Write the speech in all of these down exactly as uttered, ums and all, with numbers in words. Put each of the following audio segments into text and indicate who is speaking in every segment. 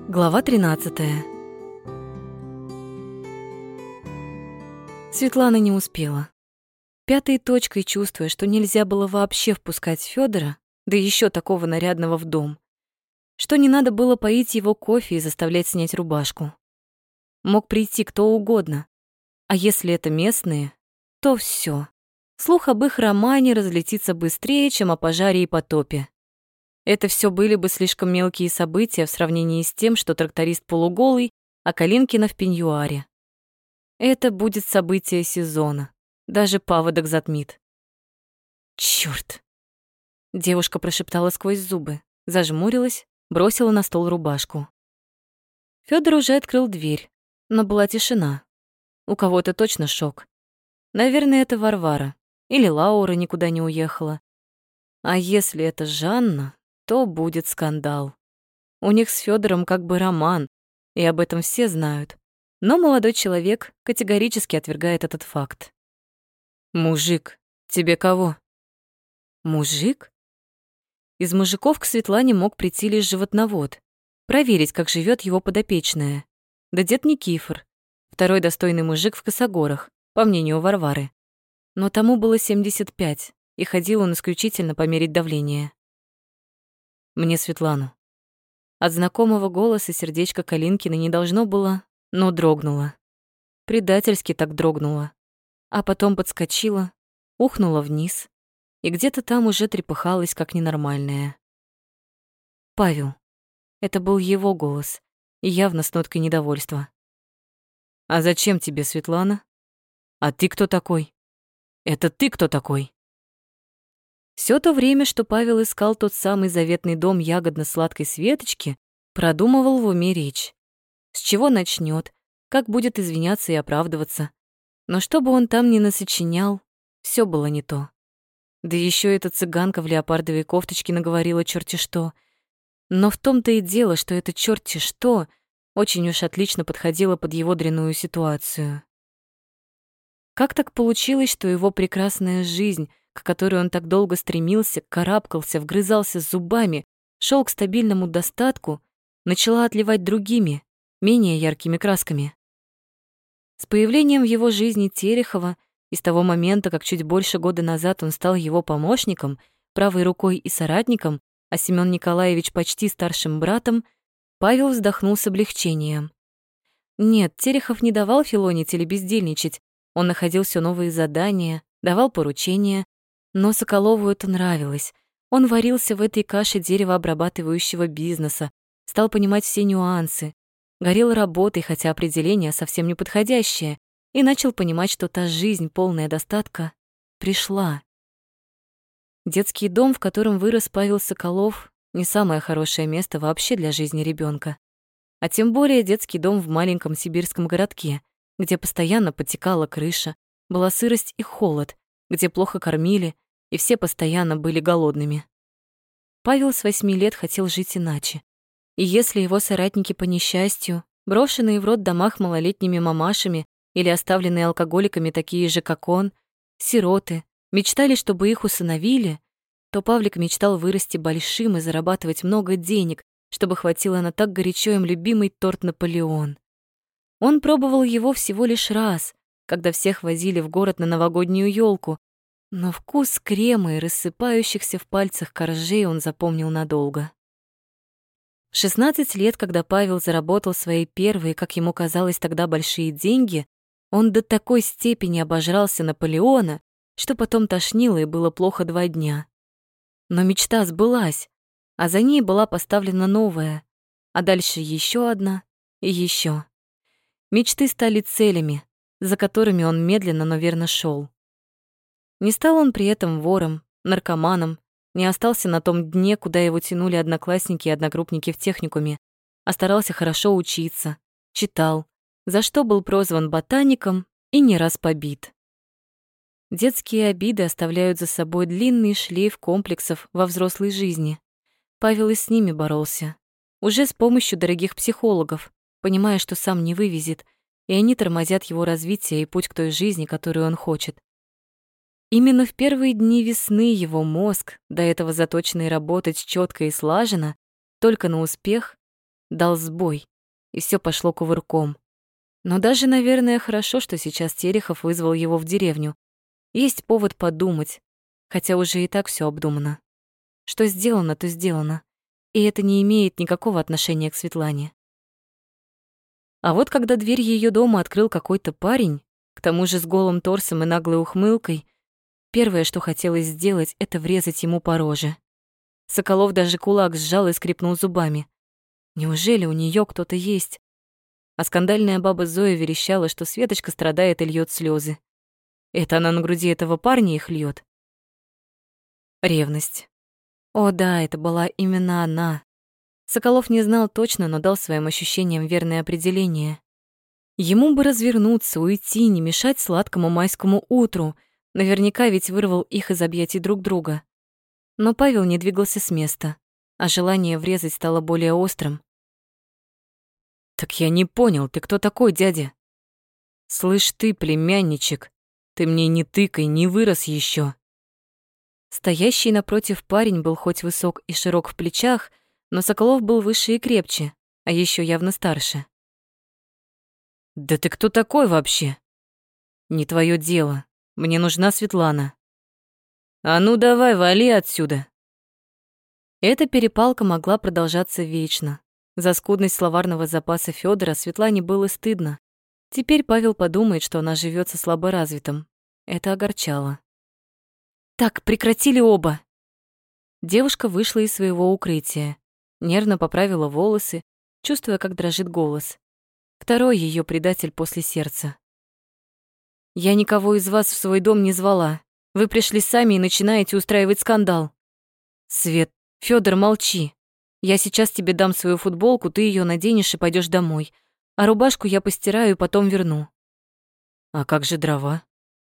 Speaker 1: Глава тринадцатая. Светлана не успела. Пятой точкой, чувствуя, что нельзя было вообще впускать Фёдора, да еще такого нарядного, в дом, что не надо было поить его кофе и заставлять снять рубашку. Мог прийти кто угодно, а если это местные, то все. Слух об их романе разлетится быстрее, чем о пожаре и потопе. Это все были бы слишком мелкие события в сравнении с тем, что тракторист полуголый, а Калинкина в пеньюаре. Это будет событие сезона. Даже паводок затмит. Чёрт! Девушка прошептала сквозь зубы, зажмурилась, бросила на стол рубашку. Фёдор уже открыл дверь, но была тишина. У кого-то точно шок. Наверное, это Варвара. Или Лаура никуда не уехала. А если это Жанна, то будет скандал. У них с Фёдором как бы роман, и об этом все знают. Но молодой человек категорически отвергает этот факт. «Мужик, тебе кого?» «Мужик?» Из мужиков к Светлане мог прийти лишь животновод, проверить, как живет его подопечная. Да дед Никифор, второй достойный мужик в Косогорах, по мнению Варвары. Но тому было семьдесят пять, и ходил он исключительно померить давление. «Мне Светлану». От знакомого голоса сердечко Калинкина не должно было, но дрогнуло. Предательски так дрогнуло. А потом подскочила, ухнула вниз, и где-то там уже трепыхалась, как ненормальная. Павел. Это был его голос, и явно с ноткой недовольства. «А зачем тебе, Светлана? А ты кто такой? Это ты кто такой?» Всё то время, что Павел искал тот самый заветный дом ягодно-сладкой Светочки, продумывал в уме речь. С чего начнёт, как будет извиняться и оправдываться. Но что бы он там ни насочинял, всё было не то. Да ещё эта цыганка в леопардовой кофточке наговорила чёрти что. Но в том-то и дело, что это чёрти что очень уж отлично подходило под его дрянную ситуацию. Как так получилось, что его прекрасная жизнь, к которой он так долго стремился, карабкался, вгрызался зубами, шел к стабильному достатку, начала отливать другими, менее яркими красками? С появлением в его жизни Терехова и с того момента, как чуть больше года назад он стал его помощником, правой рукой и соратником, а Семён Николаевич почти старшим братом, Павел вздохнул с облегчением. Нет, Терехов не давал филонить или бездельничать, он находил всё новые задания, давал поручения, но Соколову это нравилось. Он варился в этой каше деревообрабатывающего бизнеса, стал понимать все нюансы, горел работой, хотя определение совсем не подходящее, и начал понимать, что та жизнь, полная достатка, пришла. Детский дом, в котором вырос Павел Соколов, не самое хорошее место вообще для жизни ребёнка. А тем более детский дом в маленьком сибирском городке, где постоянно подтекала крыша, была сырость и холод, где плохо кормили, и все постоянно были голодными. Павел с восьми лет хотел жить иначе. И если его соратники по несчастью, брошенные в роддомах малолетними мамашами или оставленные алкоголиками такие же, как он, сироты, мечтали, чтобы их усыновили, то Павлик мечтал вырасти большим и зарабатывать много денег, чтобы хватило на так горячо им любимый торт «Наполеон». Он пробовал его всего лишь раз, когда всех возили в город на новогоднюю ёлку, но вкус крема и рассыпающихся в пальцах коржей он запомнил надолго. В шестнадцать лет, когда Павел заработал свои первые, как ему казалось тогда, большие деньги, он до такой степени обожрался Наполеона, что потом тошнило и было плохо два дня. Но мечта сбылась, а за ней была поставлена новая, а дальше еще одна и еще. Мечты стали целями, за которыми он медленно, но верно шел. Не стал он при этом вором, наркоманом, не остался на том дне, куда его тянули одноклассники и одногруппники в техникуме, а старался хорошо учиться, читал, за что был прозван ботаником и не раз побит. Детские обиды оставляют за собой длинный шлейф комплексов во взрослой жизни. Павел и с ними боролся, уже с помощью дорогих психологов, понимая, что сам не вывезет, и они тормозят его развитие и путь к той жизни, которую он хочет. Именно в первые дни весны его мозг, до этого заточенный работать чётко и слаженно, только на успех, дал сбой, и все пошло кувырком. Но даже, наверное, хорошо, что сейчас Терехов вызвал его в деревню. Есть повод подумать, хотя уже и так все обдумано. Что сделано, то сделано, и это не имеет никакого отношения к Светлане. А вот когда дверь ее дома открыл какой-то парень, к тому же с голым торсом и наглой ухмылкой, первое, что хотелось сделать, это врезать ему по роже. Соколов даже кулак сжал и скрипнул зубами. Неужели у нее кто-то есть? А скандальная баба Зоя верещала, что Светочка страдает и льёт слезы. Это она на груди этого парня их льёт? Ревность. О да, это была именно она. Соколов не знал точно, но дал своим ощущениям верное определение. Ему бы развернуться, уйти, не мешать сладкому майскому утру. Наверняка ведь вырвал их из объятий друг друга. Но Павел не двигался с места, а желание врезать стало более острым. «Так я не понял, ты кто такой, дядя?» «Слышь ты, племянничек, ты мне не тыкай, не вырос еще. Стоящий напротив парень был хоть высок и широк в плечах, но Соколов был выше и крепче, а еще явно старше. «Да ты кто такой вообще?» «Не твое дело. Мне нужна Светлана». «А ну давай, вали отсюда!» Эта перепалка могла продолжаться вечно. За скудность словарного запаса Федора Светлане было стыдно. Теперь Павел подумает, что она живет со слаборазвитым. Это огорчало. «Так, прекратили оба!» Девушка вышла из своего укрытия, нервно поправила волосы, чувствуя, как дрожит голос. Второй ее предатель после сердца. «Я никого из вас в свой дом не звала. Вы пришли сами и начинаете устраивать скандал. Свет, Федор, молчи. Я сейчас тебе дам свою футболку, ты ее наденешь и пойдешь домой. А рубашку я постираю и потом верну». «А как же дрова?»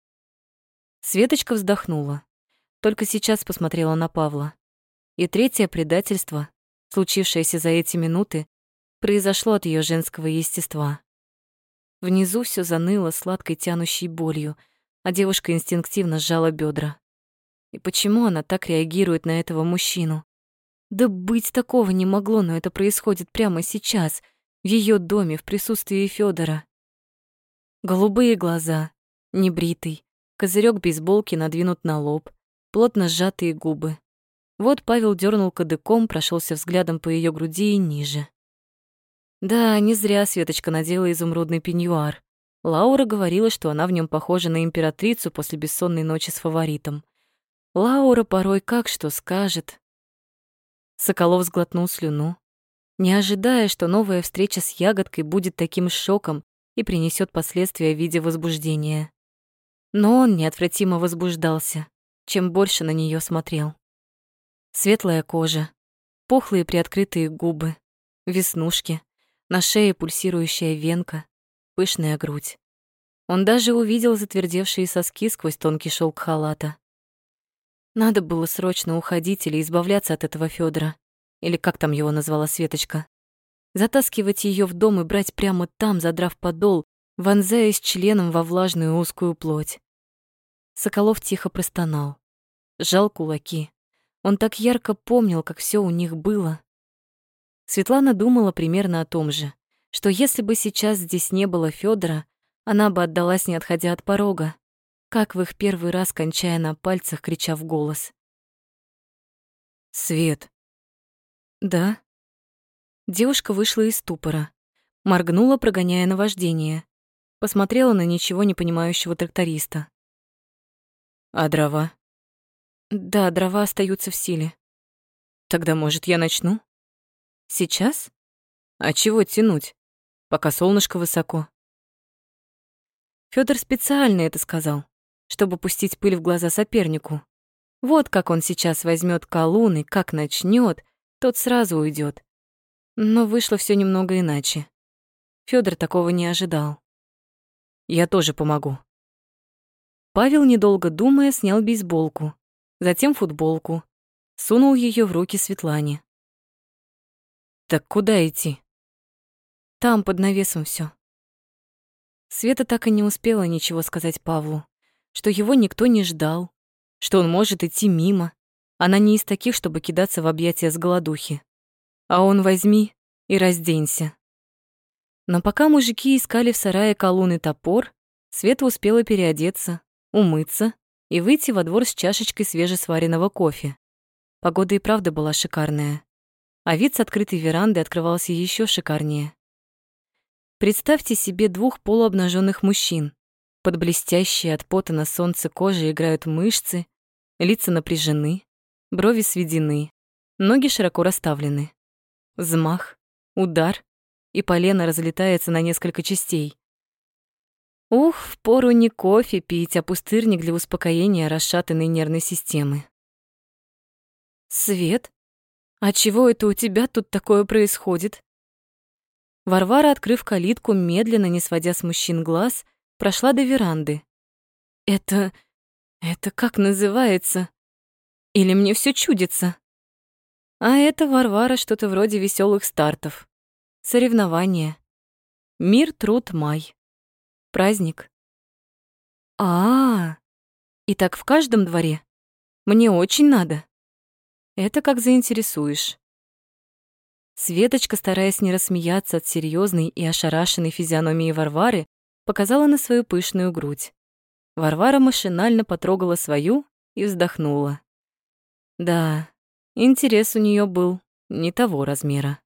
Speaker 1: Светочка вздохнула. Только сейчас посмотрела на Павла. И третье предательство, случившееся за эти минуты, произошло от ее женского естества. Внизу все заныло сладкой тянущей болью, а девушка инстинктивно сжала бедра. И почему она так реагирует на этого мужчину? Да быть такого не могло, но это происходит прямо сейчас, в ее доме, в присутствии Федора. Голубые глаза, небритый, козырек бейсболки надвинут на лоб, плотно сжатые губы. Вот Павел дернул кадыком, прошелся взглядом по ее груди и ниже. Да, не зря Светочка надела изумрудный пеньюар. Лаура говорила, что она в нем похожа на императрицу после бессонной ночи с фаворитом. Лаура порой как что скажет. Соколов сглотнул слюну, не ожидая, что новая встреча с ягодкой будет таким шоком и принесет последствия в виде возбуждения. Но он неотвратимо возбуждался, чем больше на нее смотрел. Светлая кожа, пухлые приоткрытые губы, веснушки, на шее пульсирующая венка, пышная грудь. Он даже увидел затвердевшие соски сквозь тонкий шелк халата. Надо было срочно уходить или избавляться от этого Федора, или как там его назвала Светочка. Затаскивать ее в дом и брать прямо там, задрав подол, вонзаясь членом во влажную узкую плоть. Соколов тихо простонал, сжал кулаки. Он так ярко помнил, как все у них было. Светлана думала примерно о том же, что если бы сейчас здесь не было Федора, она бы отдалась, не отходя от порога, как в их первый раз, кончая на пальцах, крича в голос. «Свет!» «Да?» Девушка вышла из ступора, моргнула, прогоняя наваждение, посмотрела на ничего не понимающего тракториста. «А дрова?» «Да, дрова остаются в силе». «Тогда, может, я начну?» «Сейчас?» «А чего тянуть, пока солнышко высоко?» Фёдор специально это сказал, чтобы пустить пыль в глаза сопернику. Вот как он сейчас возьмет колун и как начнет, тот сразу уйдет. Но вышло все немного иначе. Фёдор такого не ожидал. «Я тоже помогу». Павел, недолго думая, снял бейсболку, затем футболку, сунул ее в руки Светлане. «Так куда идти?» «Там, под навесом все. Света так и не успела ничего сказать Павлу, что его никто не ждал, что он может идти мимо. Она не из таких, чтобы кидаться в объятия с голодухи. А он возьми и разденься. Но пока мужики искали в сарае колун и топор, Света успела переодеться, умыться и выйти во двор с чашечкой свежесваренного кофе. Погода и правда была шикарная, а вид с открытой веранды открывался еще шикарнее. Представьте себе двух полуобнаженных мужчин. Под блестящей от пота на солнце кожей играют мышцы, лица напряжены, брови сведены, ноги широко расставлены. Взмах, удар, и полено разлетается на несколько частей. Ух, впору не кофе пить, а пустырник для успокоения расшатанной нервной системы. «Свет, а чего это у тебя тут такое происходит?» Варвара, открыв калитку, медленно, не сводя с мужчин глаз, прошла до веранды. «Это... это как называется? Или мне все чудится?» А это, Варвара, что-то вроде веселых стартов. Соревнования. Мир, труд, май. Праздник. А, -а, -а. И так в каждом дворе? Мне очень надо. Это как заинтересуешь. Светочка, стараясь не рассмеяться от серьезной и ошарашенной физиономии Варвары, показала на свою пышную грудь. Варвара машинально потрогала свою и вздохнула. Да, интерес у нее был не того размера.